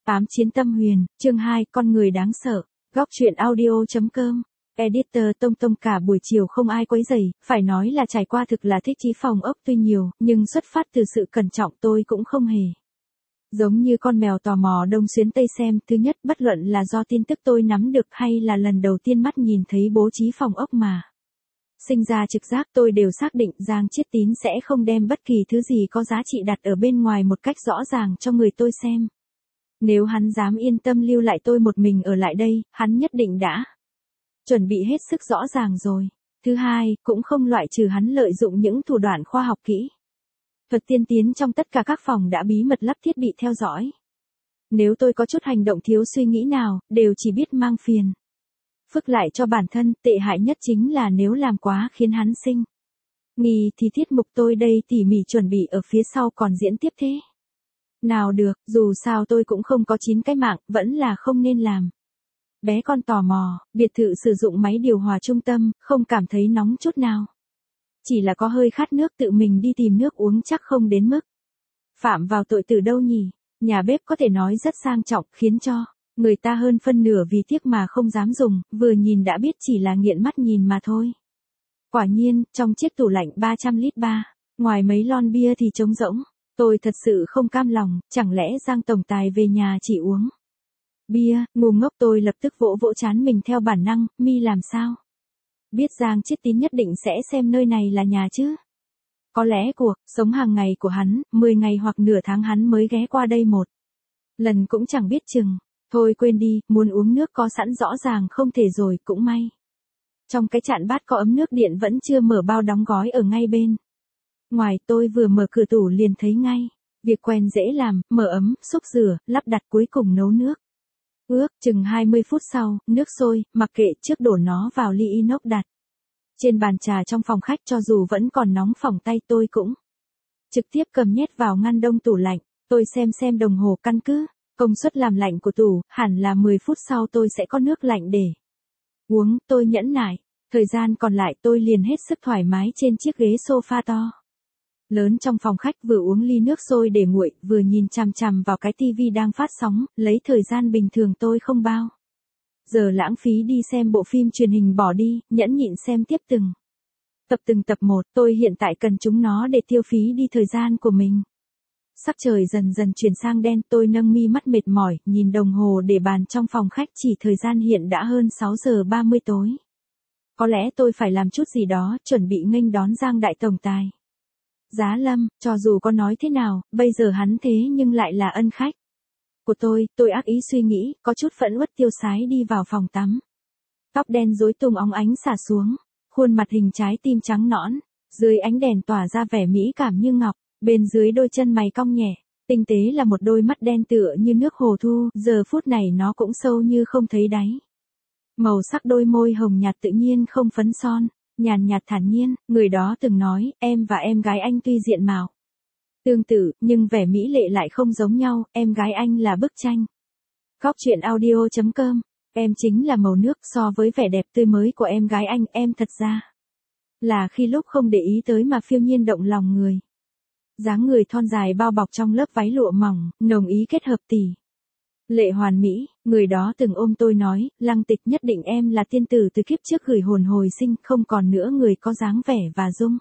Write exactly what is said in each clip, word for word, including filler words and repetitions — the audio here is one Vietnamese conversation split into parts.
Ám chiến tâm huyền, chương hai, con người đáng sợ. Góc truyện audio.com. Editor Tông Tông cả buổi chiều không ai quấy rầy, phải nói là trải qua thực là thích chí phòng ốc tuy nhiều, nhưng xuất phát từ sự cẩn trọng tôi cũng không hề. Giống như con mèo tò mò đông xuyến tây xem, thứ nhất bất luận là do tin tức tôi nắm được hay là lần đầu tiên mắt nhìn thấy bố trí phòng ốc mà. Sinh ra trực giác tôi đều xác định Giang Chiết Tín sẽ không đem bất kỳ thứ gì có giá trị đặt ở bên ngoài một cách rõ ràng cho người tôi xem. Nếu hắn dám yên tâm lưu lại tôi một mình ở lại đây, hắn nhất định đã chuẩn bị hết sức rõ ràng rồi. Thứ hai, cũng không loại trừ hắn lợi dụng những thủ đoạn khoa học kỹ thuật tiên tiến trong tất cả các phòng đã bí mật lắp thiết bị theo dõi. Nếu tôi có chút hành động thiếu suy nghĩ nào, đều chỉ biết mang phiền phức lại cho bản thân, tệ hại nhất chính là nếu làm quá khiến hắn sinh nghi thì tiết mục tôi đây tỉ mỉ chuẩn bị ở phía sau còn diễn tiếp thế. Nào được, dù sao tôi cũng không có chín cái mạng, vẫn là không nên làm. Bé con tò mò, biệt thự sử dụng máy điều hòa trung tâm, không cảm thấy nóng chút nào. Chỉ là có hơi khát nước tự mình đi tìm nước uống chắc không đến mức phạm vào tội từ đâu nhỉ. Nhà bếp có thể nói rất sang trọng, khiến cho người ta hơn phân nửa vì tiếc mà không dám dùng, vừa nhìn đã biết chỉ là nghiện mắt nhìn mà thôi. Quả nhiên, trong chiếc tủ lạnh ba trăm lít ba, ngoài mấy lon bia thì trống rỗng. Tôi thật sự không cam lòng, chẳng lẽ Giang tổng tài về nhà chỉ uống bia, ngu ngốc. Tôi lập tức vỗ vỗ trán mình theo bản năng, mi làm sao biết Giang Chiết Tín nhất định sẽ xem nơi này là nhà chứ. Có lẽ cuộc sống hàng ngày của hắn, mười ngày hoặc nửa tháng hắn mới ghé qua đây một lần cũng chẳng biết chừng. Thôi quên đi, muốn uống nước có sẵn rõ ràng không thể rồi, cũng may trong cái chạn bát có ấm nước điện vẫn chưa mở bao đóng gói ở ngay bên ngoài. Tôi vừa mở cửa tủ liền thấy ngay. Việc quen dễ làm, mở ấm, xúc rửa, lắp đặt, cuối cùng nấu nước. Ước chừng hai mươi phút sau, nước sôi, mặc kệ, trước đổ nó vào ly inox đặt trên bàn trà trong phòng khách. Cho dù vẫn còn nóng phỏng tay tôi cũng trực tiếp cầm nhét vào ngăn đông tủ lạnh. Tôi xem xem đồng hồ, căn cứ công suất làm lạnh của tủ, hẳn là mười phút sau tôi sẽ có nước lạnh để uống. Tôi nhẫn nại. Thời gian còn lại tôi liền hết sức thoải mái trên chiếc ghế sofa to lớn trong phòng khách, vừa uống ly nước sôi để nguội, vừa nhìn chằm chằm vào cái tivi đang phát sóng. Lấy thời gian bình thường tôi không bao giờ lãng phí đi xem bộ phim truyền hình, bỏ đi, nhẫn nhịn xem tiếp từng tập từng tập một. Tôi hiện tại cần chúng nó để tiêu phí đi thời gian của mình. Sắc trời dần dần chuyển sang đen, tôi nâng mi mắt mệt mỏi, nhìn đồng hồ để bàn trong phòng khách, chỉ thời gian hiện đã hơn sáu giờ ba mươi tối. Có lẽ tôi phải làm chút gì đó, chuẩn bị nghênh đón Giang đại tổng tài Giá Lâm. Cho dù có nói thế nào, bây giờ hắn thế nhưng lại là ân khách của tôi. Tôi ác ý suy nghĩ, có chút phẫn uất tiêu sái đi vào phòng tắm. Tóc đen rối tung óng ánh xả xuống, khuôn mặt hình trái tim trắng nõn, dưới ánh đèn tỏa ra vẻ mỹ cảm như ngọc. Bên dưới đôi chân mày cong nhẹ, tinh tế là một đôi mắt đen tựa như nước hồ thu, giờ phút này nó cũng sâu như không thấy đáy. Màu sắc đôi môi hồng nhạt tự nhiên không phấn son, nhàn nhạt thản nhiên. Người đó từng nói, em và em gái anh tuy diện mạo tương tự, nhưng vẻ mỹ lệ lại không giống nhau. Em gái anh là bức tranh. Góc truyện audio.com. Em chính là màu nước. So với vẻ đẹp tươi mới của em gái anh, em thật ra là khi lúc không để ý tới mà phiêu nhiên động lòng người. Dáng người thon dài bao bọc trong lớp váy lụa mỏng, nồng ý kết hợp tỉ lệ hoàn mỹ. Người đó từng ôm tôi nói, Lăng Tịch, nhất định em là tiên tử từ kiếp trước gửi hồn hồi sinh, không còn nữa người có dáng vẻ và dung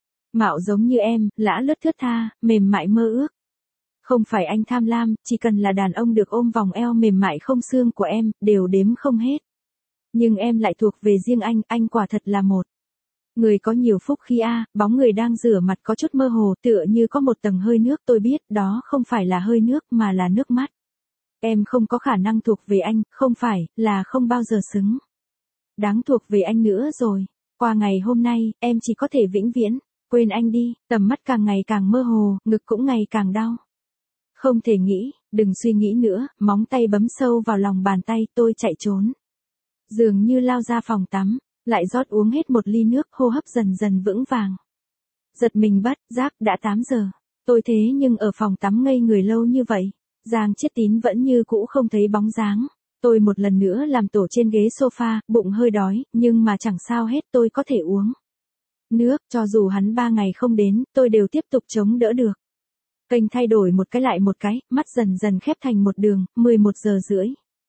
mạo giống như em, lã lướt thướt tha, mềm mại mơ ước. Không phải anh tham lam, chỉ cần là đàn ông được ôm vòng eo mềm mại không xương của em, đều đếm không hết. Nhưng em lại thuộc về riêng anh, anh quả thật là một người có nhiều phúc khi a. Bóng người đang rửa mặt có chút mơ hồ, tựa như có một tầng hơi nước. Tôi biết đó không phải là hơi nước mà là nước mắt. Em không có khả năng thuộc về anh, không phải là không bao giờ xứng đáng thuộc về anh nữa rồi. Qua ngày hôm nay, em chỉ có thể vĩnh viễn quên anh đi. Tầm mắt càng ngày càng mơ hồ, ngực cũng ngày càng đau. Không thể nghĩ, đừng suy nghĩ nữa. Móng tay bấm sâu vào lòng bàn tay, tôi chạy trốn, dường như lao ra phòng tắm, lại rót uống hết một ly nước. Hô hấp dần dần vững vàng. Giật mình bất giác, đã tám giờ. Tôi thế nhưng ở phòng tắm ngây người lâu như vậy, Giang Chiết Tín vẫn như cũ không thấy bóng dáng. Tôi một lần nữa làm tổ trên ghế sofa, bụng hơi đói, nhưng mà chẳng sao hết, tôi có thể uống nước. Cho dù hắn ba ngày không đến, tôi đều tiếp tục chống đỡ được. Kênh thay đổi một cái lại một cái, mắt dần dần khép thành một đường, mười một giờ rưỡi.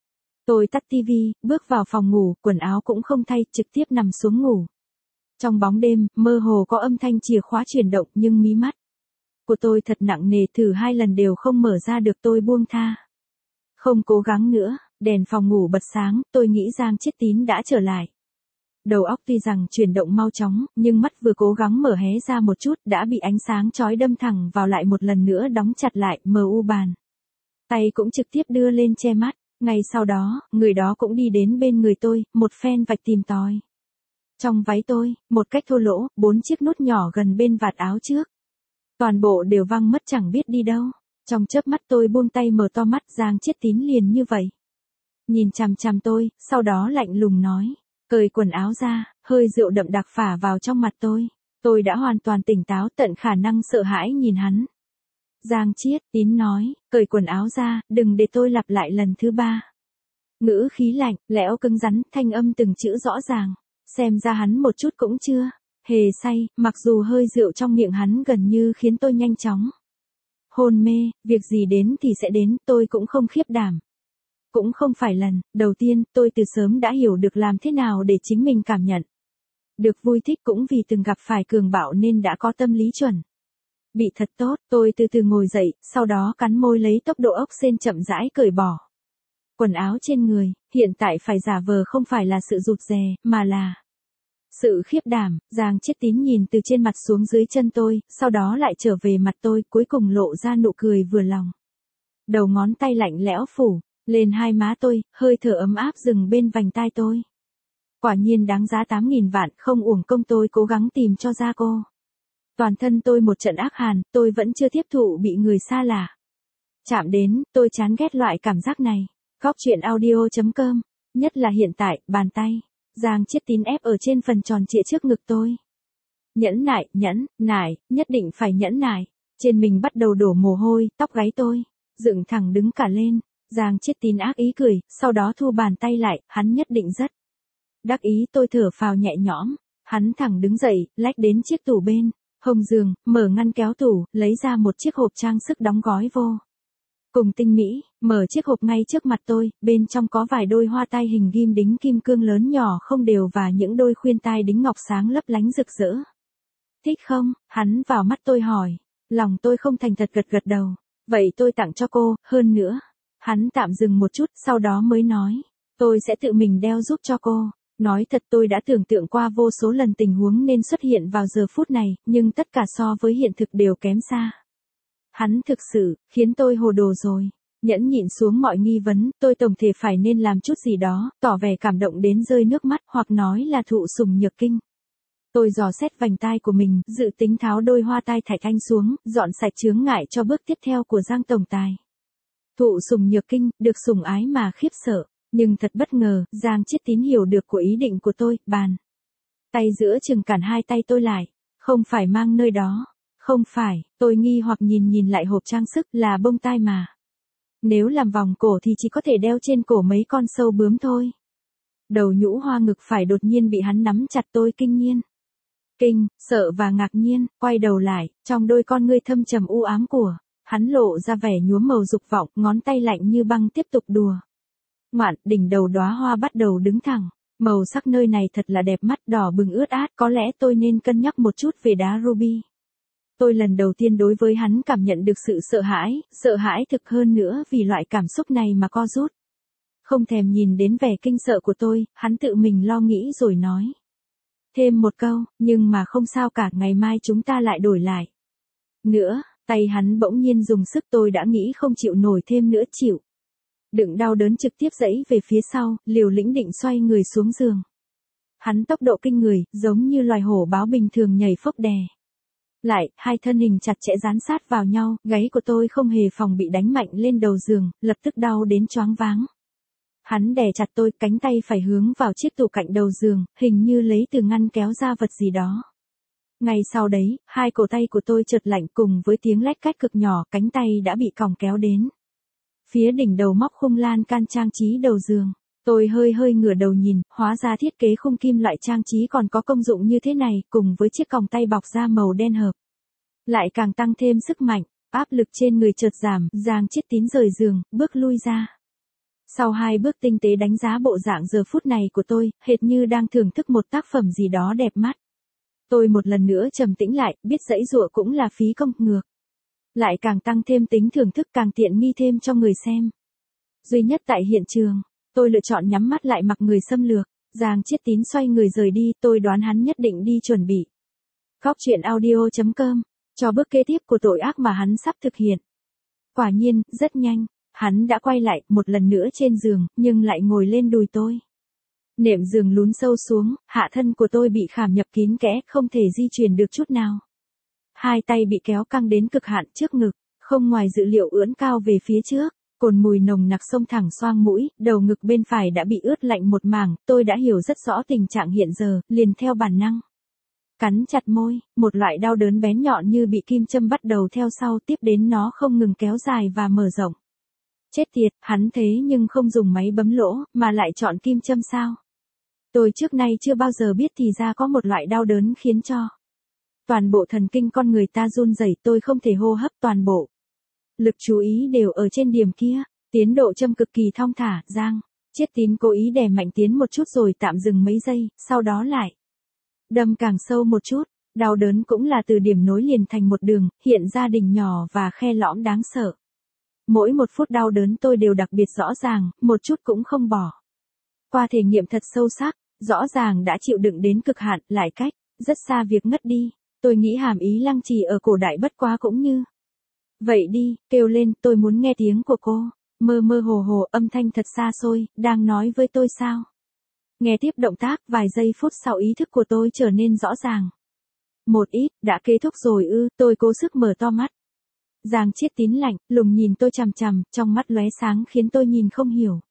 Tôi tắt tivi, bước vào phòng ngủ, quần áo cũng không thay, trực tiếp nằm xuống ngủ. Trong bóng đêm, mơ hồ có âm thanh chìa khóa chuyển động nhưng mí mắt của tôi thật nặng nề, thử hai lần đều không mở ra được, tôi buông tha. Không cố gắng nữa, đèn phòng ngủ bật sáng, tôi nghĩ Giang Chiết Tín đã trở lại. Đầu óc tuy rằng chuyển động mau chóng, nhưng mắt vừa cố gắng mở hé ra một chút đã bị ánh sáng chói đâm thẳng vào, lại một lần nữa đóng chặt lại, mờ u bàn. Tay cũng trực tiếp đưa lên che mắt. Ngay sau đó, người đó cũng đi đến bên người tôi, một phen vạch tìm tòi. Trong váy tôi, một cách thô lỗ, bốn chiếc nút nhỏ gần bên vạt áo trước. Toàn bộ đều văng mất chẳng biết đi đâu. Trong chớp mắt tôi buông tay, mở to mắt, Giang Chiết Tín liền như vậy. Nhìn chằm chằm tôi, sau đó lạnh lùng nói. Cởi quần áo ra, hơi rượu đậm đặc phả vào trong mặt tôi. Tôi đã hoàn toàn tỉnh táo, tận khả năng sợ hãi nhìn hắn. Giang Chiết Tín nói, cởi quần áo ra, đừng để tôi lặp lại lần thứ ba. Ngữ khí lạnh, lẽo cứng rắn, thanh âm từng chữ rõ ràng. Xem ra hắn một chút cũng chưa hề say, mặc dù hơi rượu trong miệng hắn gần như khiến tôi nhanh chóng hôn mê. Việc gì đến thì sẽ đến, tôi cũng không khiếp đảm. Cũng không phải lần đầu tiên, tôi từ sớm đã hiểu được làm thế nào để chính mình cảm nhận được vui thích, cũng vì từng gặp phải cường bạo nên đã có tâm lý chuẩn bị thật tốt. Tôi từ từ ngồi dậy, sau đó cắn môi lấy tốc độ ốc sên chậm rãi cởi bỏ quần áo trên người. Hiện tại phải giả vờ không phải là sự rụt rè, mà là sự khiếp đảm. Giang Chiết Tín nhìn từ trên mặt xuống dưới chân tôi, sau đó lại trở về mặt tôi, cuối cùng lộ ra nụ cười vừa lòng. Đầu ngón tay lạnh lẽo phủ lên hai má tôi, hơi thở ấm áp dừng bên vành tai tôi. Quả nhiên đáng giá tám nghìn vạn, không uổng công tôi cố gắng tìm cho ra cô. Toàn thân tôi một trận ác hàn, tôi vẫn chưa tiếp thụ bị người xa lạ chạm đến, tôi chán ghét loại cảm giác này. Góc truyện audio chấm com, nhất là hiện tại, bàn tay Giang Chiết Tín ép ở trên phần tròn trịa trước ngực tôi. Nhẫn nại, nhẫn nại, nhất định phải nhẫn nại. Trên mình bắt đầu đổ mồ hôi, tóc gáy tôi dựng thẳng đứng cả lên. Giang Chiết Tín ác ý cười, sau đó thu bàn tay lại, hắn nhất định rất đắc ý. Tôi thở phào nhẹ nhõm. Hắn thẳng đứng dậy, lách đến chiếc tủ bên hông giường, mở ngăn kéo tủ, lấy ra một chiếc hộp trang sức đóng gói vô cùng tinh mỹ, mở chiếc hộp ngay trước mặt tôi, bên trong có vài đôi hoa tai hình ghim đính kim cương lớn nhỏ không đều và những đôi khuyên tai đính ngọc sáng lấp lánh rực rỡ. Thích không? Hắn vào mắt tôi hỏi. Lòng tôi không thành thật gật gật đầu. Vậy tôi tặng cho cô, hơn nữa. Hắn tạm dừng một chút, sau đó mới nói. Tôi sẽ tự mình đeo giúp cho cô. Nói thật, tôi đã tưởng tượng qua vô số lần tình huống nên xuất hiện vào giờ phút này, nhưng tất cả so với hiện thực đều kém xa. Hắn thực sự khiến tôi hồ đồ rồi. Nhẫn nhịn xuống mọi nghi vấn, tôi tổng thể phải nên làm chút gì đó, tỏ vẻ cảm động đến rơi nước mắt, hoặc nói là thụ sủng nhược kinh. Tôi dò xét vành tai của mình, dự tính tháo đôi hoa tai thạch anh xuống, dọn sạch chướng ngại cho bước tiếp theo của Giang tổng tài. Thụ sủng nhược kinh, được sủng ái mà khiếp sợ, nhưng thật bất ngờ, Giang Chiết Tín hiểu được của ý định của tôi, bàn tay giữa chừng cản hai tay tôi lại. Không phải mang nơi đó. Không phải, tôi nghi hoặc nhìn nhìn lại hộp trang sức, là bông tai mà. Nếu làm vòng cổ thì chỉ có thể đeo trên cổ mấy con sâu bướm thôi. Đầu nhũ hoa ngực phải đột nhiên bị hắn nắm chặt. Tôi kinh nhiên, kinh, sợ và ngạc nhiên, quay đầu lại, trong đôi con ngươi thâm trầm u ám của hắn lộ ra vẻ nhuốm màu dục vọng, ngón tay lạnh như băng tiếp tục đùa ngoạn. Đỉnh đầu đóa hoa bắt đầu đứng thẳng. Màu sắc nơi này thật là đẹp mắt, đỏ bừng ướt át, có lẽ tôi nên cân nhắc một chút về đá ruby. Tôi lần đầu tiên đối với hắn cảm nhận được sự sợ hãi, sợ hãi thực hơn nữa vì loại cảm xúc này mà co rút. Không thèm nhìn đến vẻ kinh sợ của tôi, hắn tự mình lo nghĩ rồi nói. Thêm một câu, nhưng mà không sao cả, ngày mai chúng ta lại đổi lại. Nữa, tay hắn bỗng nhiên dùng sức, tôi đã nghĩ không chịu nổi thêm nữa, chịu đựng đau đớn trực tiếp giãy về phía sau, liều lĩnh định xoay người xuống giường. Hắn tốc độ kinh người, giống như loài hổ báo bình thường nhảy phốc đè lại, hai thân hình chặt chẽ dán sát vào nhau, gáy của tôi không hề phòng bị đánh mạnh lên đầu giường, lập tức đau đến choáng váng. Hắn đè chặt tôi, cánh tay phải hướng vào chiếc tủ cạnh đầu giường, hình như lấy từ ngăn kéo ra vật gì đó. Ngay sau đấy, hai cổ tay của tôi chợt lạnh, cùng với tiếng lách cách cực nhỏ, cánh tay đã bị còng kéo đến phía đỉnh đầu móc khung lan can trang trí đầu giường. Tôi hơi hơi ngửa đầu nhìn, hóa ra thiết kế khung kim loại trang trí còn có công dụng như thế này, cùng với chiếc còng tay bọc da màu đen hợp lại càng tăng thêm sức mạnh. Áp lực trên người chợt giảm, Giang Chiết Tín rời giường, bước lui ra. Sau hai bước tinh tế đánh giá bộ dạng giờ phút này của tôi, hệt như đang thưởng thức một tác phẩm gì đó đẹp mắt. Tôi một lần nữa trầm tĩnh lại, biết giãy giụa cũng là phí công, ngược. Lại càng tăng thêm tính thưởng thức, càng tiện nghi thêm cho người xem. Duy nhất tại hiện trường, tôi lựa chọn nhắm mắt lại mặc người xâm lược. Giang Chiết Tín xoay người rời đi, tôi đoán hắn nhất định đi chuẩn bị. Góc truyện audio chấm com, cho bước kế tiếp của tội ác mà hắn sắp thực hiện. Quả nhiên, rất nhanh, hắn đã quay lại, một lần nữa trên giường, nhưng lại ngồi lên đùi tôi. Nệm giường lún sâu xuống, hạ thân của tôi bị khảm nhập kín kẽ, không thể di chuyển được chút nào. Hai tay bị kéo căng đến cực hạn, trước ngực, không ngoài dự liệu ưỡn cao về phía trước. Cồn mùi nồng nặc xông thẳng xoang mũi, đầu ngực bên phải đã bị ướt lạnh một mảng, tôi đã hiểu rất rõ tình trạng hiện giờ, liền theo bản năng. Cắn chặt môi, một loại đau đớn bén nhọn như bị kim châm bắt đầu theo sau, tiếp đến nó không ngừng kéo dài và mở rộng. Chết tiệt, hắn thế nhưng không dùng máy bấm lỗ, mà lại chọn kim châm sao? Tôi trước nay chưa bao giờ biết thì ra có một loại đau đớn khiến cho toàn bộ thần kinh con người ta run rẩy, tôi không thể hô hấp, toàn bộ lực chú ý đều ở trên điểm kia, tiến độ châm cực kỳ thong thả. Giang Chiết Tín cố ý đè mạnh tiến một chút rồi tạm dừng mấy giây, sau đó lại đâm càng sâu một chút, đau đớn cũng là từ điểm nối liền thành một đường, hiện ra đỉnh nhỏ và khe lõm đáng sợ. Mỗi một phút đau đớn tôi đều đặc biệt rõ ràng, một chút cũng không bỏ. Qua thể nghiệm thật sâu sắc, rõ ràng đã chịu đựng đến cực hạn, lại cách rất xa việc ngất đi. Tôi nghĩ hàm ý lăng trì ở cổ đại bất quá cũng như vậy đi, kêu lên, tôi muốn nghe tiếng của cô. Mơ mơ hồ hồ, âm thanh thật xa xôi, đang nói với tôi sao? Nghe tiếp động tác, vài giây phút sau ý thức của tôi trở nên rõ ràng. Một ít, đã kết thúc rồi ư, tôi cố sức mở to mắt. Giang Chiết Tín lạnh, lùng nhìn tôi chằm chằm, trong mắt lóe sáng khiến tôi nhìn không hiểu.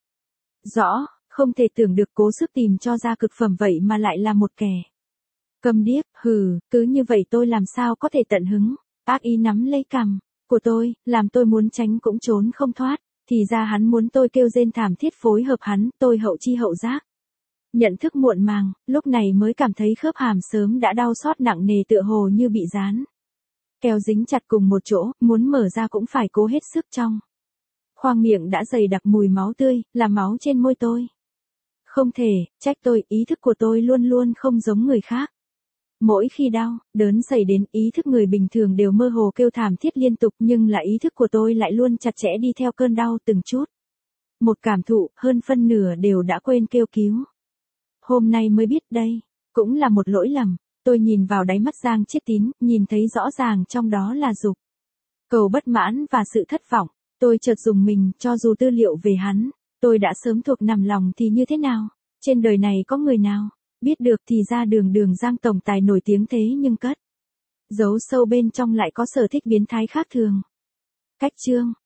Rõ, không thể tưởng được cố sức tìm cho ra cực phẩm vậy mà lại là một kẻ câm điếc, hừ, cứ như vậy tôi làm sao có thể tận hứng. Ác ý nắm lấy cằm của tôi, làm tôi muốn tránh cũng trốn không thoát, thì ra hắn muốn tôi kêu rên thảm thiết phối hợp hắn, tôi hậu chi hậu giác. Nhận thức muộn màng, lúc này mới cảm thấy khớp hàm sớm đã đau xót nặng nề tựa hồ như bị dán keo dính chặt cùng một chỗ, muốn mở ra cũng phải cố hết sức. Trong khoang miệng đã dày đặc mùi máu tươi, là máu trên môi tôi. Không thể, trách tôi, ý thức của tôi luôn luôn không giống người khác. Mỗi khi đau, đớn xảy đến, ý thức người bình thường đều mơ hồ kêu thảm thiết liên tục, nhưng là ý thức của tôi lại luôn chặt chẽ đi theo cơn đau từng chút. Một cảm thụ, hơn phân nửa đều đã quên kêu cứu. Hôm nay mới biết đây, cũng là một lỗi lầm. Tôi nhìn vào đáy mắt Giang Chiết Tín, nhìn thấy rõ ràng trong đó là dục cầu, bất mãn và sự thất vọng. Tôi chợt dùng mình, cho dù tư liệu về hắn, tôi đã sớm thuộc nằm lòng thì như thế nào? Trên đời này có người nào biết được thì ra đường đường Giang tổng tài nổi tiếng thế nhưng cất giấu sâu bên trong lại có sở thích biến thái khác thường. Cách chương